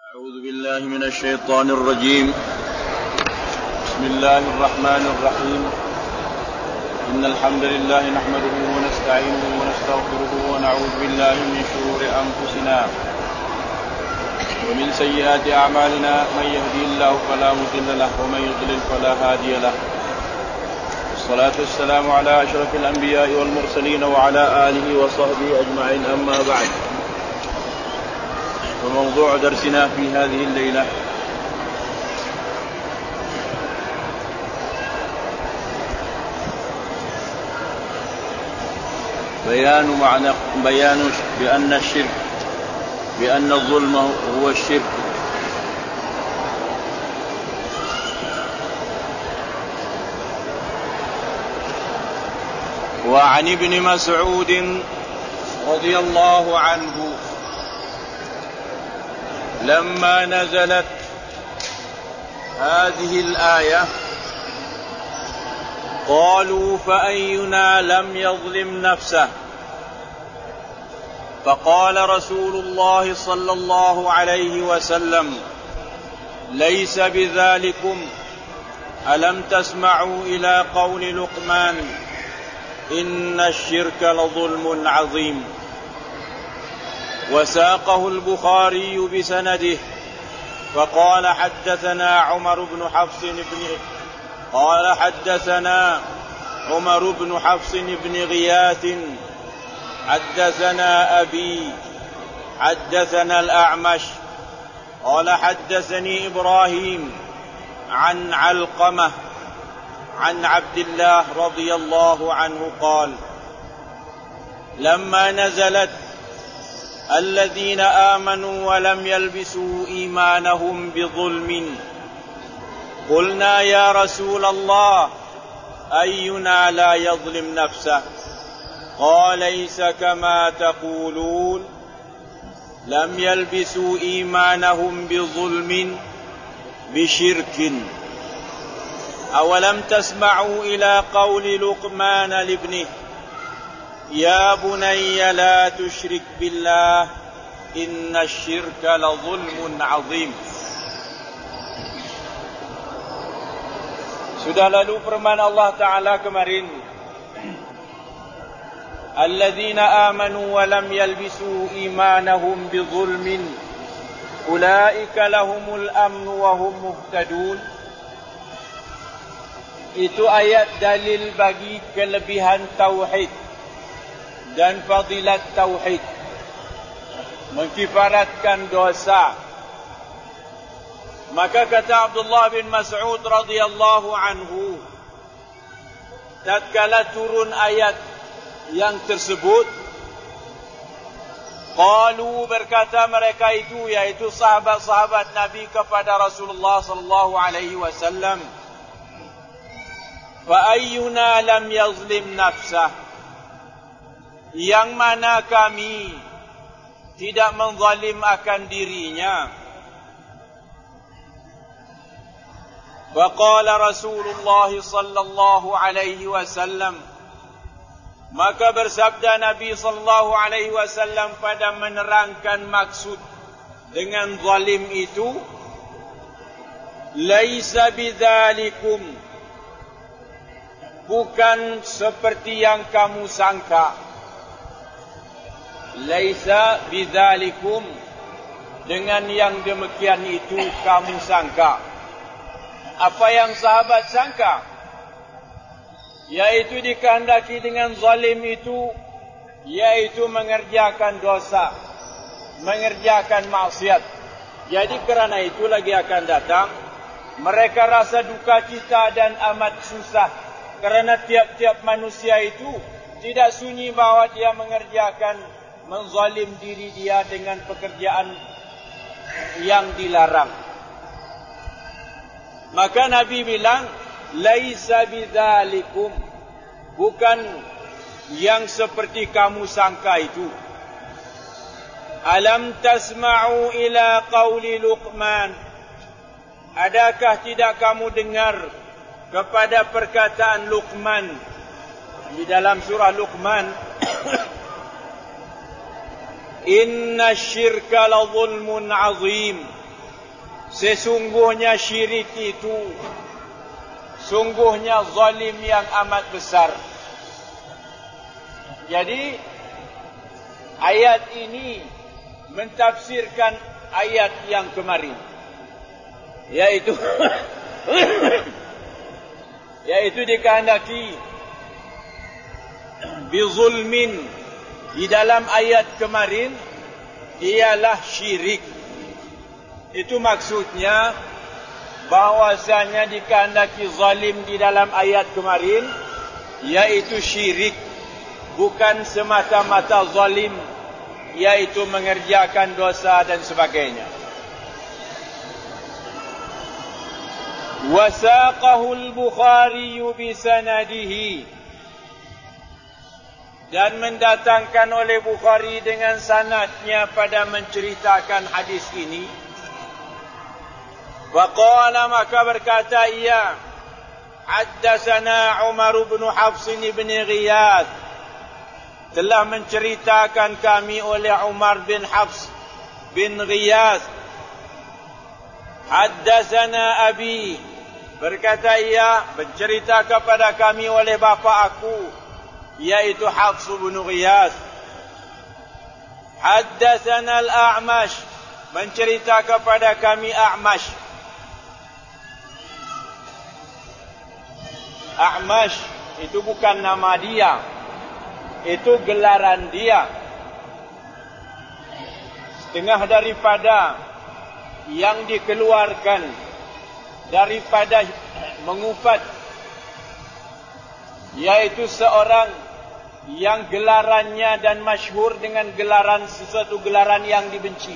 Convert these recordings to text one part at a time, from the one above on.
أعوذ بالله من الشيطان الرجيم. بسم الله الرحمن الرحيم. إن الحمد لله نحمده ونستعينه ونستغفره ونعوذ بالله من شرور أنفسنا ومن سيئات أعمالنا. من يهدي الله فلا مضل له ومن يضلل فلا هادي له. والصلاة والسلام على أشرف الأنبياء والمرسلين وعلى آله وصحبه أجمعين. أما بعد، وموضوع درسنا في هذه الليلة بيان بأن الظلم هو الشرك. وعن ابن مسعود رضي الله عنه لما نزلت هذه الآية قالوا فأينا لم يظلم نفسه؟ فقال رسول الله صلى الله عليه وسلم: ليس بذلكم. ألم تسمعوا إلى قول لقمان: إن الشرك لظلم عظيم. وساقه البخاري بسنده فقال: حدثنا عمر بن حفص بن غياث حدثنا أبي حدثنا الأعمش قال: حدثني إبراهيم عن علقمة عن عبد الله رضي الله عنه قال: لما نزلت الذين آمنوا ولم يلبسوا إيمانهم بظلم قلنا يا رسول الله أينا لا يظلم نفسه؟ قال: ليس كما تقولون، لم يلبسوا إيمانهم بظلم بشرك. أولم تسمعوا إلى قول لقمان لابنه: يا بني لا تشرك بالله إن الشرك لظلم عظيم. Sudah lalu firman Allah Ta'ala kemarin, Alladzina amanu wa lam yalbisu imanahum bizulmin ulaika lahumul amnu wa hum muhtadun. Itu ayat dalil bagi kelebihan tauhid dan fadilat tauhid, mengkifaratkan dosa. Maka kata Abdullah bin Mas'ud radhiyallahu anhu, tatkala turun ayat yang tersebut, qalu, berkata mereka itu, yaitu sahabat-sahabat Nabi kepada Rasulullah sallallahu alaihi wasallam, fa ayyuna lam yazlim nafsah? Yang mana kami tidak menzalim akan dirinya? Faqala Rasulullah sallallahu alaihi wasallam, maka bersabda Nabi sallallahu alaihi wasallam pada menerangkan maksud dengan zalim itu, laisa bidzalikum, bukan seperti yang kamu sangka. Laisa bidzalikum, dengan yang demikian itu kamu sangka. Apa yang sahabat sangka, yaitu dikehendaki dengan zalim itu, yaitu mengerjakan dosa, mengerjakan maksiat. Jadi kerana itu lagi akan datang, mereka rasa duka cita dan amat susah, kerana tiap-tiap manusia itu tidak sunyi bahawa dia mengerjakan, menzalim diri dia dengan pekerjaan yang dilarang. Maka Nabi bilang, laisa bidzalikum, bukan yang seperti kamu sangka itu. Alam tasma'u ila qawli Luqman, adakah tidak kamu dengar kepada perkataan Luqman di dalam surah Luqman? Inna syirka la zulmun azim. sesungguhnya syirik itu sungguhnya zalim yang amat besar. Jadi ayat ini mentafsirkan ayat yang kemarin, yaitu yaitu dikehendaki bizulmin. Di dalam ayat kemarin ialah syirik. Itu maksudnya bahwasanya dikehendaki zalim di dalam ayat kemarin yaitu syirik, bukan semata-mata zalim yaitu mengerjakan dosa dan sebagainya. Wasaqahu al-Bukhari bi sanadihi, dan mendatangkan oleh Bukhari dengan sanadnya pada menceritakan hadis ini. Waqala, maka berkata ia, haddatsana Umar bin Hafs bin Ghiyath, telah menceritakan kami oleh Umar bin Hafs bin Ghiyath. Haddatsana abi, berkata ia, bercerita kepada kami oleh bapa aku, yaitu Hafs bin Ghiyath. Haddatsana al-A'mash, mencerita kepada kami A'mash. A'mash itu bukan nama dia, itu gelaran dia. Setengah daripada yang dikeluarkan daripada mengufat, yaitu seorang yang gelarannya dan masyhur dengan gelaran sesuatu gelaran yang dibenci,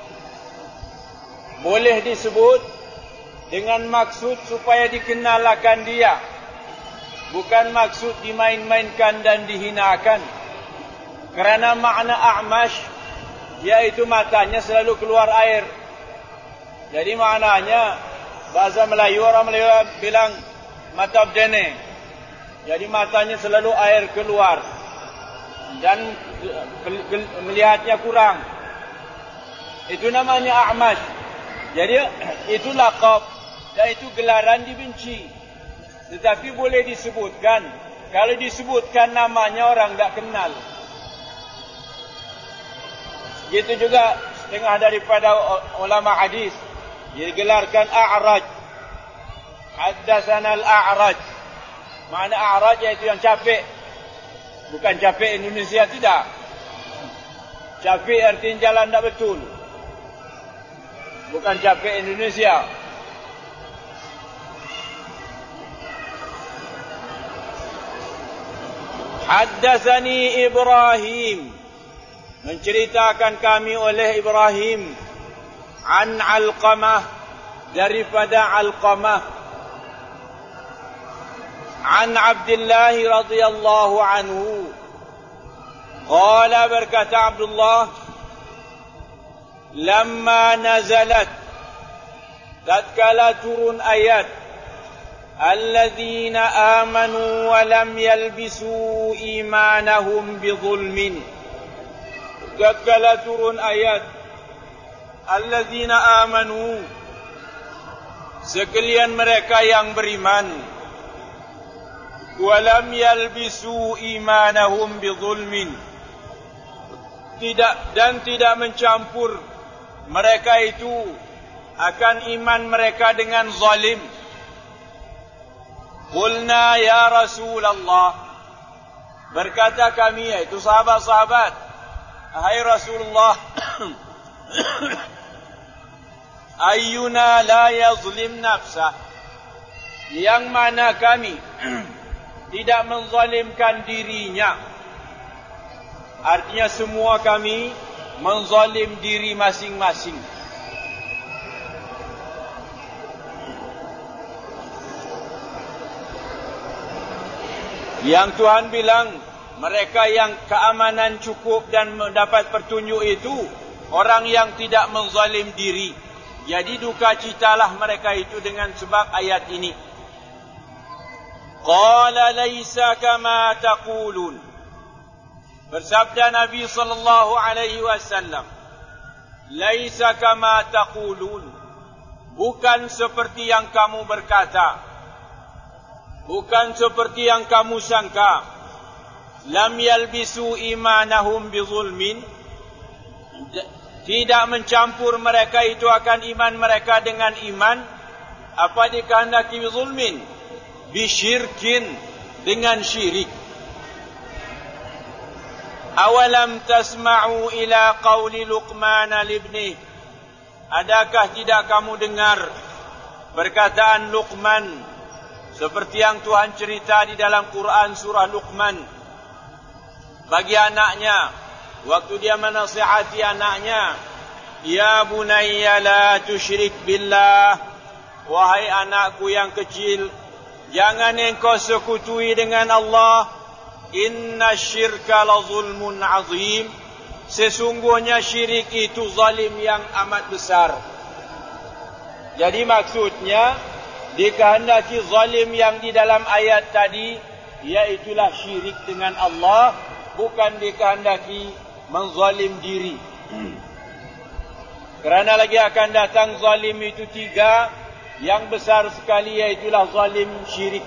boleh disebut dengan maksud supaya dikenalkan dia, bukan maksud dimain-mainkan dan dihinakan. Kerana makna A'mash yaitu matanya selalu keluar air. Jadi maknanya bahasa Melayu, orang Melayu bilang mata bdene. Jadi matanya selalu air keluar dan melihatnya kurang. Itu namanya A'mash. Jadi itu laqab dan itu gelaran dibenci. Tetapi boleh disebutkan. Kalau disebutkan namanya orang tak kenal. Gitu juga setengah daripada ulama hadis digelarkan A'raj. Haddatsana al-A'raj. Makna A'raj iaitu yang capek. Bukan capek Indonesia, tidak. Capek artinya jalan tak betul. Bukan capek Indonesia. Haddatsani Ibrahim, menceritakan kami oleh Ibrahim, an Alqamah, daripada Alqamah, an Abdullah radhiyallahu anhu, qala, berkata Abdullah, lamma nazalat, tatkala turun ayat alladzina amanu wa lam yalbisu imanahum bizulmin, tatkala turun ayat alladzina amanu, sekalian mereka yang beriman, wa lam yalbisu imanahum bizulmin, tidak mencampur mereka itu akan iman mereka dengan zalim. Qulna ya Rasulullah, berkata kami, yaitu sahabat-sahabat, hai Rasulullah, ayyuna la yazlim nafsah, yang mana kami tidak menzalimkan dirinya. Artinya semua kami menzalim diri masing-masing. Yang Tuhan bilang, mereka yang keamanan cukup dan mendapat petunjuk itu orang yang tidak menzalim diri. Jadi duka citalah mereka itu dengan sebab ayat ini. Qala laisa kama taqulun, bersabda Nabi sallallahu alaihi wasallam, laisa kama taqulun, bukan seperti yang kamu berkata, bukan seperti yang kamu sangka. Lam yalbisu imanahum bizulmin, tidak mencampur mereka itu akan iman mereka dengan iman apa dikehendaki bizulmin, bisyirkin, dengan syirik. Awalam tasma'u ila qawli Luqman libni, adakah tidak kamu dengar perkataan Luqman seperti yang Tuhan cerita di dalam Quran surah Luqman bagi anaknya waktu dia menasihati anaknya, ya bunayya la tusyrik billah, wahai anakku yang kecil, jangan engkau sekutui dengan Allah. Inna syirka la zulmun azim, sesungguhnya syirik itu zalim yang amat besar. Jadi maksudnya dikehendaki zalim yang di dalam ayat tadi, iaitulah syirik dengan Allah, bukan dikehendaki menzalim diri. Kerana lagi akan datang zalim itu 3, yang besar sekali iaitulah zalim syirik.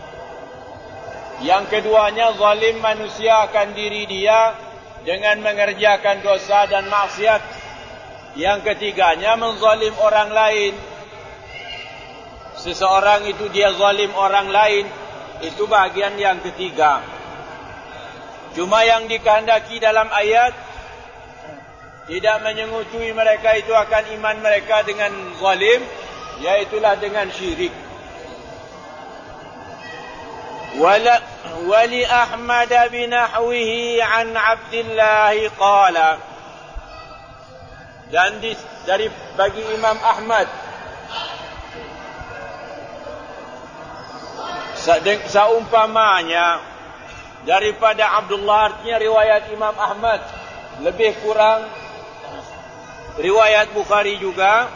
Yang keduanya zalim manusia akan diri dia dengan mengerjakan dosa dan maksiat. Yang ketiganya menzalim orang lain. Seseorang itu dia zalim orang lain, itu bahagian yang ketiga. Cuma yang dikehendaki dalam ayat tidak menyengutui mereka itu akan iman mereka dengan zalim, iaitulah dengan syirik. Wali Ahmad binahwihi an Abdullah qala, dan dari bagi Imam Ahmad seumpamanya daripada Abdullah, artinya riwayat Imam Ahmad lebih kurang riwayat Bukhari juga.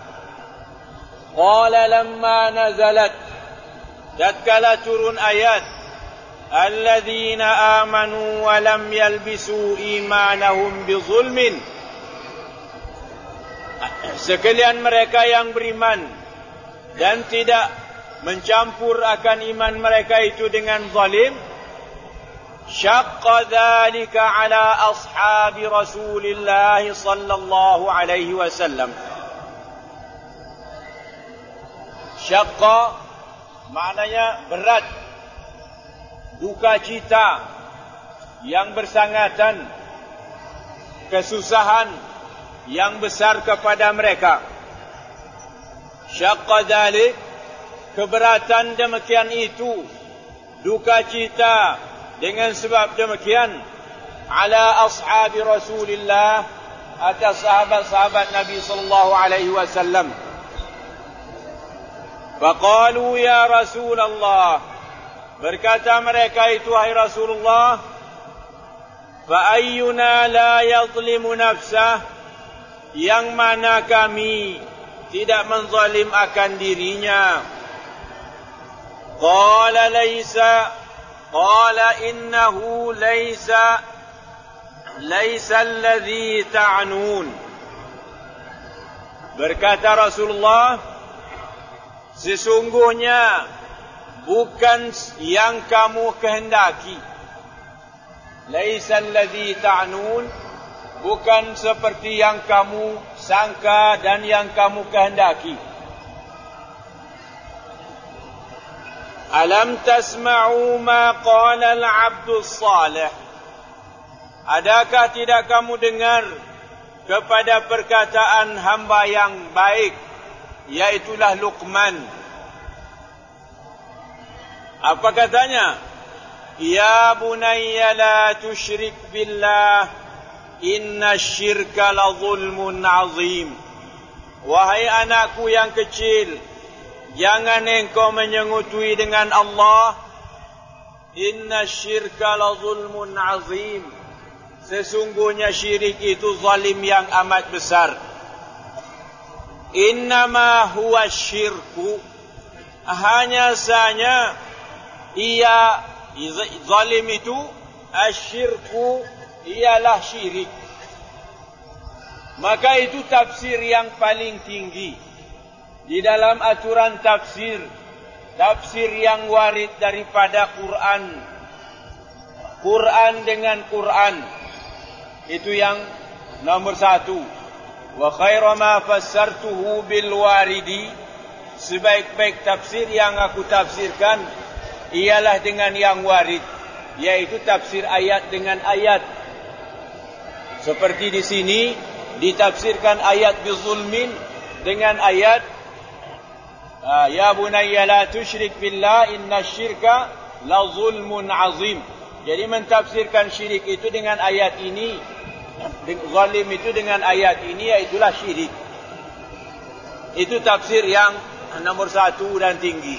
Qala lamma nazalat, tatkala turun ayat alladzina amanu wa lam yalbisu imanahum bizulmin, sekalian mereka yang beriman dan tidak mencampur akan iman mereka itu dengan zalim, syaqqa dzalika ala ashabi Rasulillah sallallahu alaihi wasallam. Syaqqa maknanya berat, duka cita yang bersangatan, kesusahan yang besar kepada mereka. Syaqqa dzalik, keberatan demikian itu, duka cita dengan sebab demikian, ala ashabi Rasulillah, atas sahabat-sahabat Nabi sallallahu alaihi wasallam. Faqalu ya Rasulullah, berkata mereka itu, hai Rasulullah, fa ayyuna la yadhlimu nafsah, yang mana kami tidak menzalim akan dirinya. Qala laysa, qala innahu laysa alladhi ta'nun, berkata Rasulullah, sesungguhnya bukan yang kamu kehendaki. Laisa alladhi ta'nun, bukan seperti yang kamu sangka dan yang kamu kehendaki. Alam tasma'u ma qala al-'abdu salih, adakah tidak kamu dengar kepada perkataan hamba yang baik, iaitulah Luqman. Apa katanya? Ya bunayya la tusyrik billah, inna syirka la zulmun azim. Wahai anakku yang kecil, jangan engkau menyengutui dengan Allah. Inna syirka la zulmun azim, sesungguhnya syirik itu zalim yang amat besar. Innama huwa syirku, hanya saja ia zalim itu, asyirku ialah syirik. Maka itu tafsir yang paling tinggi. di dalam aturan tafsir, tafsir yang warid daripada Quran, Quran dengan Quran, itu yang nomor satu. Wa khairu ma fassartuhu bil waridi, sebaik-baik tafsir yang aku tafsirkan ialah dengan yang warid, yaitu tafsir ayat dengan ayat. Seperti di sini ditafsirkan ayat bizulmin dengan ayat ya bunayya la tusyrik billah innasyirka la zulmun azim. Jadi mentafsirkan syirik itu dengan ayat ini, zalim itu dengan ayat ini, yaitulah syirik. Itu tafsir yang nomor satu dan tinggi.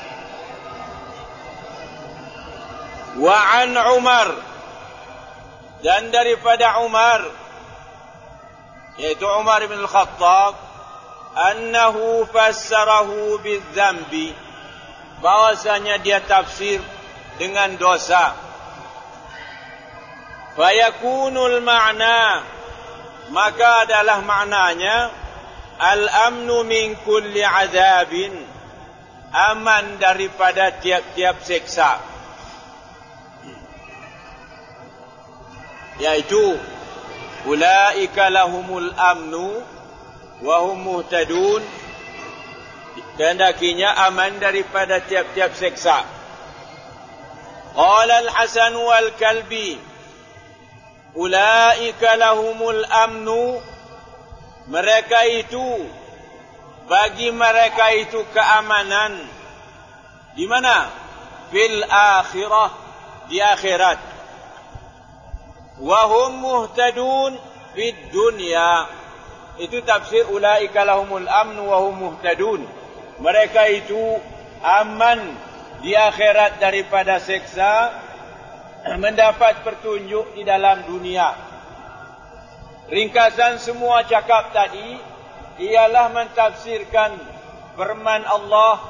Wa an Umar, dan daripada Umar, yaitu Umar bin Al-Khattab, annahu fassarahu bidzambi, bahwasanya dia tafsir dengan dosa. Fayakunul ma'na, maka adalah maknanya al-amnu min kulli azabin, aman daripada tiap-tiap siksa, yaitu ulaika lahumul amnu wa hum muhtadun, kehendakinya aman daripada tiap-tiap siksa. Qala al-Hasan wal Kalbi, ulaika lahumul amnu, mereka itu, bagi mereka itu keamanan. Di mana? Fil akhirah, di akhirat. Wa hum muhtadun fid dunya, itu tafsir ulaika lahumul amnu wa hum muhtadun. Mereka itu aman di akhirat daripada siksa, mendapat petunjuk di dalam dunia. Ringkasan semua cakap tadi ialah mentafsirkan firman Allah,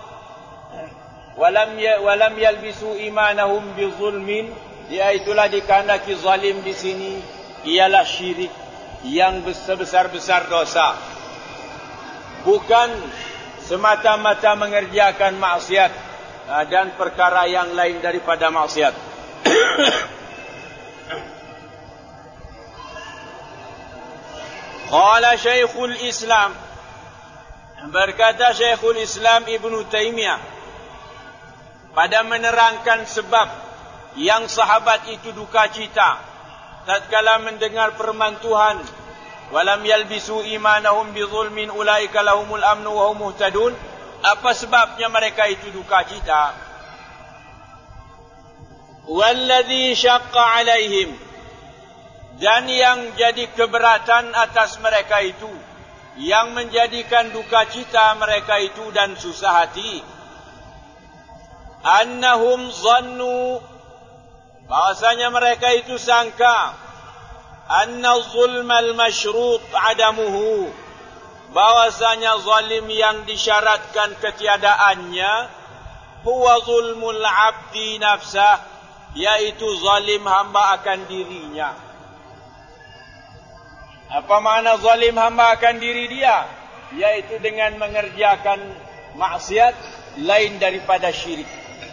walam yalbisu imanahum bizulmin, iaitulah dikehendaki zalim di sini ialah syirik yang sebesar-besar dosa, bukan semata-mata mengerjakan maksiat dan perkara yang lain daripada maksiat. Qala Syekhul Islam, berkata Syekhul Islam Ibn Taymiyah pada menerangkan sebab yang sahabat itu duka cita tatkala mendengar firman Tuhan, walam yalbisu imanahum bizulmin ulaika lahumul amnu wa hum muhtadun. Apa sebabnya mereka itu duka cita? Walladhi syaqqa alaihim, dan yang jadi keberatan atas mereka itu, yang menjadikan duka cita mereka itu dan susah hati, annahum zannu, bahasanya mereka itu sangka, anna zulmal masyrut adamuhu, bahwasanya zalim yang disyaratkan ketiadaannya, huwa zulmul abdi nafsah, yaitu zalim hamba akan dirinya. Apa makna zalim hamba akan diri dia? Yaitu dengan mengerjakan maksiat lain daripada syirik.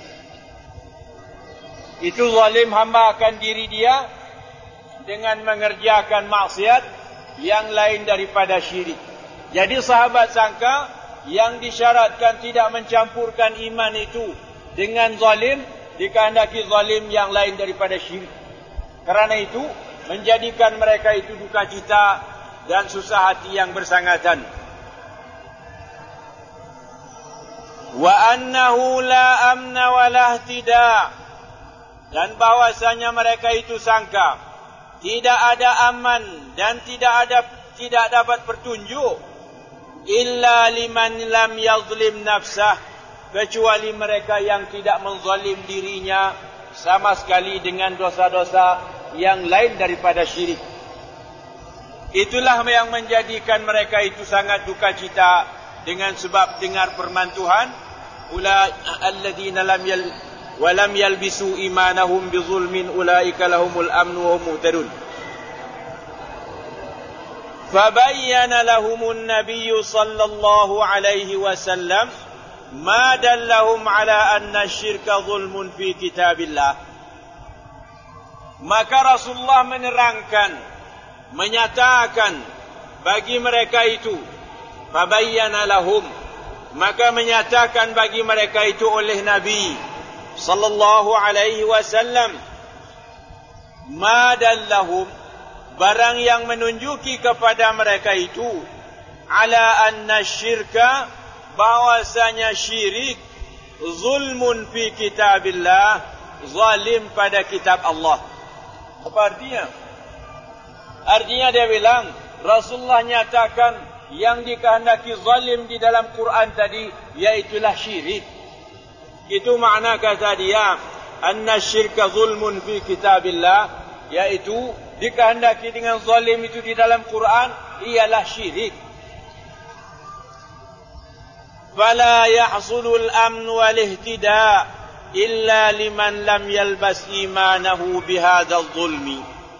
Itu zalim hamba akan diri dia dengan mengerjakan maksiat yang lain daripada syirik. Jadi sahabat sangka yang disyaratkan tidak mencampurkan iman itu dengan zalim, dikehendaki zalim yang lain daripada syirik. Kerana itu menjadikan mereka itu duka cita dan susah hati yang bersangatan. Wa annahu la amna wa la ihtida, dan bahwasanya mereka itu sangka tidak ada aman dan tidak dapat petunjuk illa liman lam yazlim nafsah, kecuali mereka yang tidak menzalim dirinya sama sekali dengan dosa-dosa yang lain daripada syirik. Itulah yang menjadikan mereka itu sangat duka cita dengan sebab dengar firman Tuhan, alladzina lam yalbisu imanahum bizulmin ulaika lahumul amnu wa hum muhtadun. فبين لهم النبي صلى الله عليه وسلم ما دلهم على أن الشرك ظلم في كتاب الله. Maka Rasulullah menerangkan, menyatakan bagi mereka itu, fabayyana lahum, maka menyatakan bagi mereka itu oleh Nabi sallallahu alaihi wasallam, ma dallahum, barang yang menunjuki kepada mereka itu, ala anna syirka, bahwasanya syirik, zulmun fi kitabillah, zalim pada kitab Allah. Apa artinya? Artinya dia bilang, Rasulullah nyatakan yang dikehendaki zalim di dalam Quran tadi, yaitulah syirik. Itu makna kata dia, anna syirka zulmun fi kitabillah, yaitu dikehendaki dengan zalim itu di dalam Quran ialah syirik. Fala yahsulul amn wal ihtida illa liman lam yalbas imanahu bihadzal zulmi.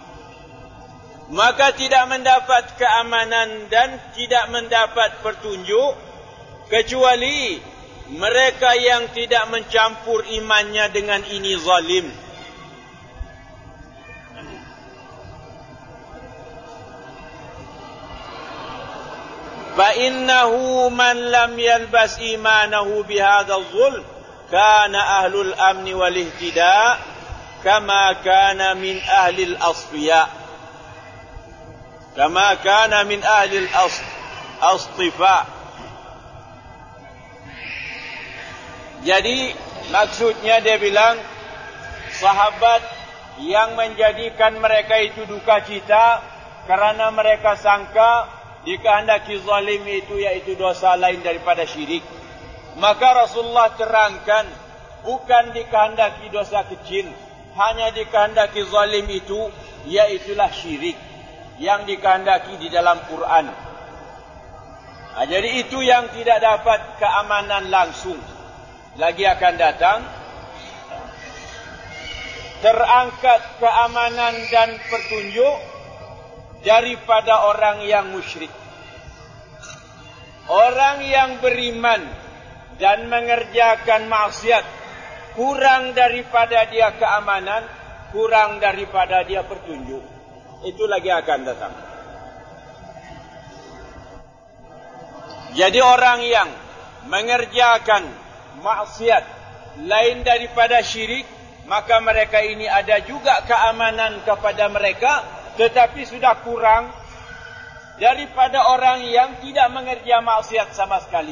Maka tidak mendapat keamanan dan tidak mendapat petunjuk kecuali mereka yang tidak mencampur imannya dengan ini zalim. فَإِنَّهُ مَنْ لَمْ يَلْبَسْ إِيمَانَهُ بِهَذَا الظُّلْمِ كَانَ أَهْلُ الْأَمْنِ وَالِاهْتِدَاءِ كَمَا كَانَ مِنْ أَهْلِ الْأَصْفِيَاءِ كَمَا كَانَ مِنْ أَهْلِ الْأَصْطِفَاءِ. Jadi maksudnya dia bilang, sahabat yang menjadikan mereka itu duka cita kerana mereka sangka dikehendaki zalim itu yaitu dosa lain daripada syirik. Maka Rasulullah terangkan, bukan dikehendaki dosa kecil, hanya dikehendaki zalim itu yaitulah syirik yang dikehendaki di dalam Quran. Jadi itu yang tidak dapat keamanan langsung. Lagi akan datang, terangkat keamanan dan petunjuk daripada orang yang musyrik. Orang yang beriman dan mengerjakan maksiat, kurang daripada dia keamanan, kurang daripada dia petunjuk. Itu lagi akan datang. Jadi orang yang mengerjakan maksiat lain daripada syirik, maka mereka ini ada juga keamanan kepada mereka, tetapi sudah kurang daripada orang yang tidak mengerjakan maksiat sama sekali.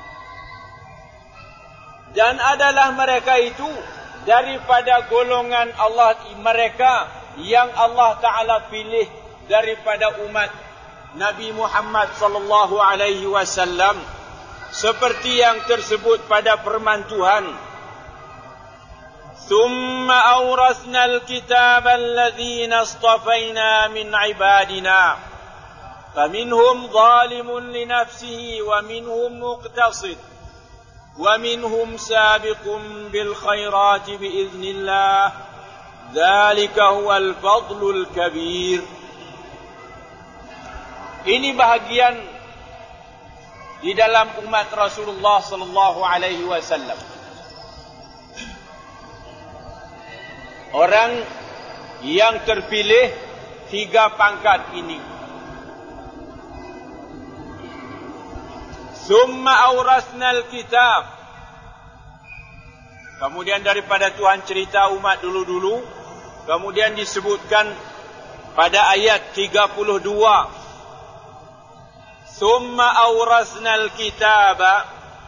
Dan adalah mereka itu daripada golongan Allah, mereka yang Allah Ta'ala pilih daripada umat Nabi Muhammad sallallahu alaihi wasallam, seperti yang tersebut pada firman Tuhan, ثم أورثنا الكتاب الذين اصطفينا من عبادنا فمنهم ظالم لنفسه ومنهم مقتصد ومنهم سابق بالخيرات بإذن الله ذلك هو الفضل الكبير. Ini bahagian di dalam umat Rasulullah sallallahu alaihi wasallam. Orang yang terpilih 3 pangkat ini. Summa awrasnal kitab. Kemudian daripada Tuhan cerita umat dulu-dulu, kemudian disebutkan pada ayat 32. Summa awrasnal kitaba.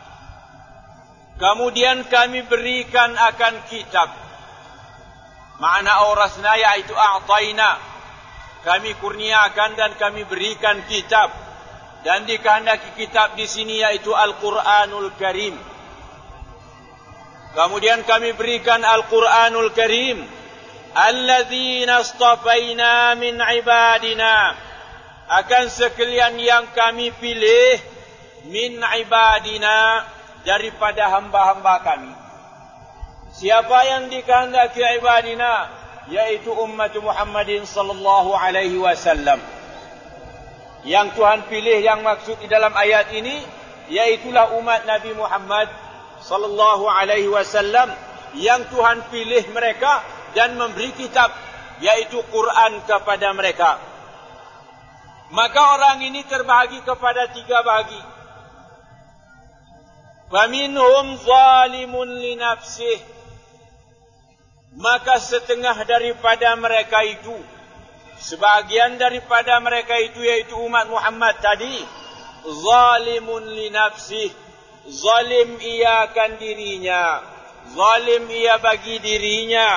Kemudian kami berikan akan kitab. Makna awrasna yaitu a'tayna. Kami kurniakan dan kami berikan kitab. Dan dikehendaki kitab di sini yaitu Al-Quranul Karim. Kemudian kami berikan Al-Quranul Karim. Alladzina astafayna min ibadina. Akan sekalian yang kami pilih min ibadina, daripada hamba-hamba kami. Siapa yang dikehendaki ibadina, yaitu umat Muhammadin sallallahu alaihi wasallam. Yang Tuhan pilih yang maksud di dalam ayat ini, iaitulah umat Nabi Muhammad sallallahu alaihi wasallam yang Tuhan pilih mereka dan memberi kitab, yaitu Quran kepada mereka. Maka orang ini terbahagi kepada 3 bahagi. Faminhum zalimun li nafsih. Maka setengah daripada mereka itu, sebahagian daripada mereka itu, yaitu umat Muhammad tadi, zalimun li nafsih. Zalim ia akan dirinya. Zalim ia bagi dirinya.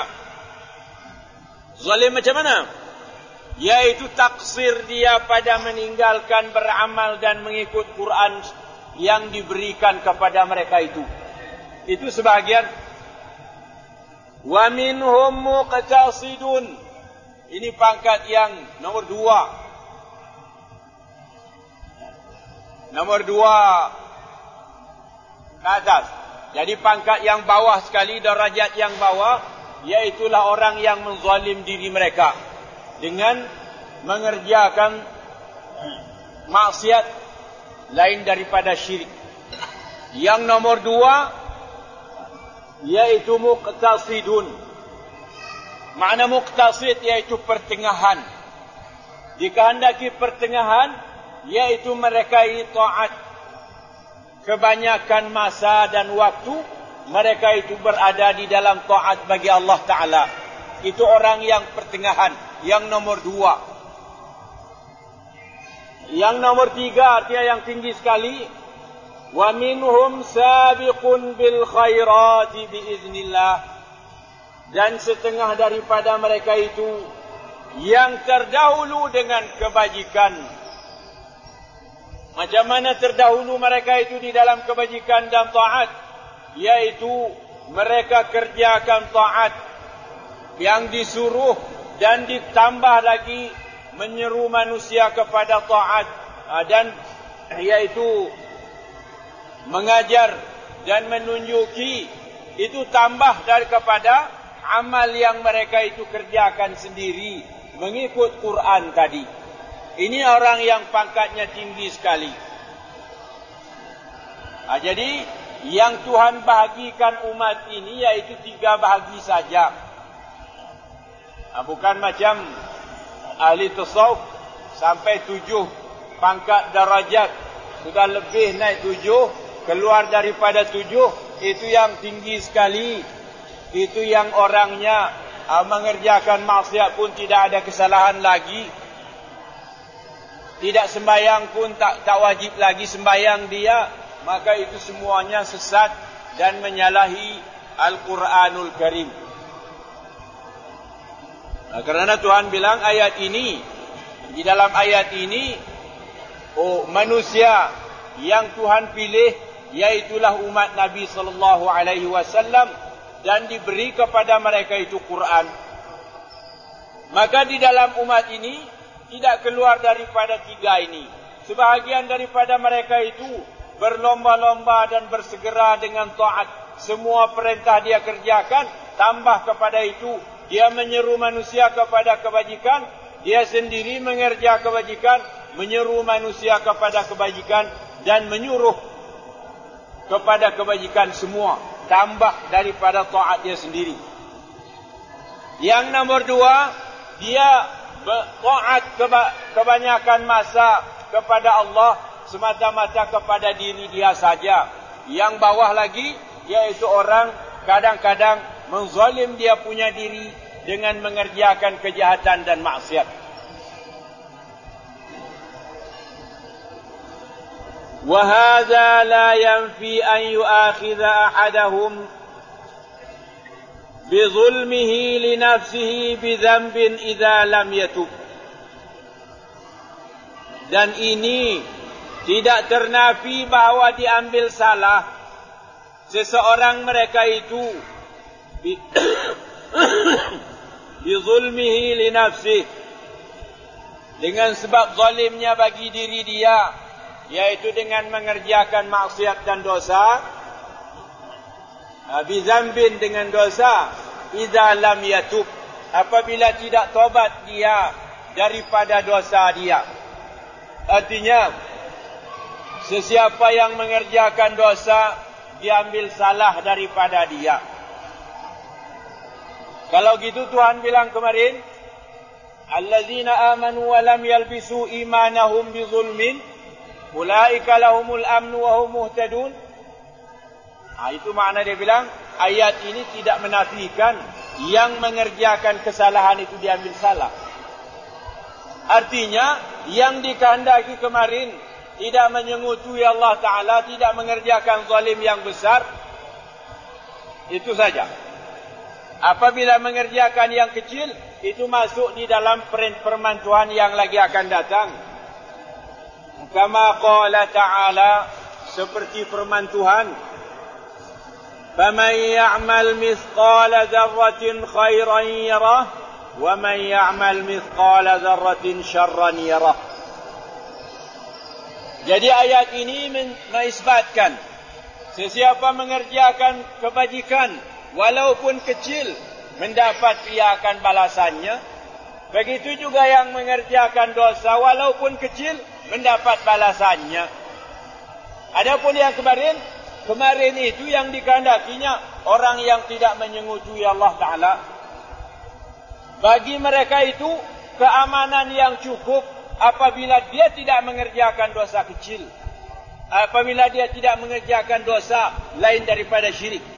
Zalim macam mana? Yaitu taksir dia pada meninggalkan beramal dan mengikut Quran yang diberikan kepada mereka itu. Itu sebahagian. Wa minhum muqtasidun. Ini pangkat yang nomor 2. Nomor 2 ke atas. Jadi pangkat yang bawah sekali, darajat yang bawah, iaitulah orang yang menzalim diri mereka dengan mengerjakan maksiat lain daripada syirik. Yang nomor 2 iaitu muqtasidun. Makna muqtasid iaitu pertengahan. Dikehendaki pertengahan, iaitu mereka ini taat. Kebanyakan masa dan waktu mereka itu berada di dalam taat bagi Allah Ta'ala. Itu orang yang pertengahan. Yang nomor 2. Yang nomor 3, artinya yang tinggi sekali. Wa minhum sabiqun bil khairati biiznillah. Dan setengah daripada mereka itu yang terdahulu dengan kebajikan. Macam mana terdahulu mereka itu di dalam kebajikan dan taat? Yaitu mereka kerjakan taat yang disuruh dan ditambah lagi menyeru manusia kepada taat, dan yaitu mengajar dan menunjuki, itu tambah daripada amal yang mereka itu kerjakan sendiri mengikut Quran tadi. Ini orang yang pangkatnya tinggi sekali. Jadi yang Tuhan bahagikan umat ini yaitu 3 bahagi saja. Bukan macam ahli tasawuf sampai 7 pangkat darajat, sudah lebih naik 7, keluar daripada 7, itu yang tinggi sekali. Itu yang orangnya mengerjakan maksiat pun tidak ada kesalahan lagi. Tidak sembahyang pun tak wajib lagi sembahyang dia. Maka itu semuanya sesat dan menyalahi Al-Quranul Karim. Kerana Tuhan bilang ayat ini, di dalam ayat ini, manusia yang Tuhan pilih, yaitulah umat Nabi sallallahu alaihi wasallam, dan diberi kepada mereka itu Quran. Maka di dalam umat ini tidak keluar daripada 3 ini. Sebahagian daripada mereka itu berlomba-lomba dan bersegera dengan taat. Semua perintah dia kerjakan. Tambah kepada itu, dia menyeru manusia kepada kebajikan. Dia sendiri mengerja kebajikan, menyeru manusia kepada kebajikan, dan menyuruh kepada kebajikan semua. Tambah daripada taat dia sendiri. Yang nomor 2, dia taat kebanyakan masa kepada Allah, semata-mata kepada diri dia saja. Yang bawah lagi, yaitu orang kadang-kadang menzalim dia punya diri dengan mengerjakan kejahatan dan maksiat. Wa hadza la yanfi an yu'akhidha ahadahum bi zulmihi li nafsihi bi dhanbin idza lam yatub. Dan ini tidak ternafi bahawa diambil salah seseorang mereka itu bi zulmihi li nafsihi, dengan sebab zalimnya bagi diri dia, yaitu dengan mengerjakan maksiat dan dosa. Bizambin, dengan dosa. Idza lam yatub, apabila tidak tobat dia daripada dosa dia. Artinya, sesiapa yang mengerjakan dosa, diambil salah daripada dia. Kalau gitu Tuhan bilang kemarin, allazina amanu wa lam yalbisu imanahum bizulmin, ulaika lahumul amnu wa hum muhtadun. Itu makna dia bilang, ayat ini tidak menafikan yang mengerjakan kesalahan itu diambil salah. Artinya, yang dikehendaki kemarin tidak menyengutui Allah Ta'ala, tidak mengerjakan zalim yang besar, itu saja. Apabila mengerjakan yang kecil, itu masuk di dalam permantuhan yang lagi akan datang. Kama qala ta'ala, seperti firman Tuhan, فَمَنْ يَعْمَلْ مِثْقَالَ ذَرَّةٍ خَيْرًا يَرَهُ وَمَنْ يَعْمَلْ مِثْقَالَ ذَرَّةٍ شَرًّا يَرَهُ. Jadi ayat ini mengisbatkan, sesiapa mengerjakan kebajikan walaupun kecil, mendapat ia akan balasannya. Begitu juga yang mengerjakan dosa walaupun kecil, mendapat balasannya. Adapun yang kemarin itu yang dikehendakinya orang yang tidak menyengutui Allah Ta'ala. Bagi mereka itu keamanan yang cukup apabila dia tidak mengerjakan dosa kecil, apabila dia tidak mengerjakan dosa lain daripada syirik.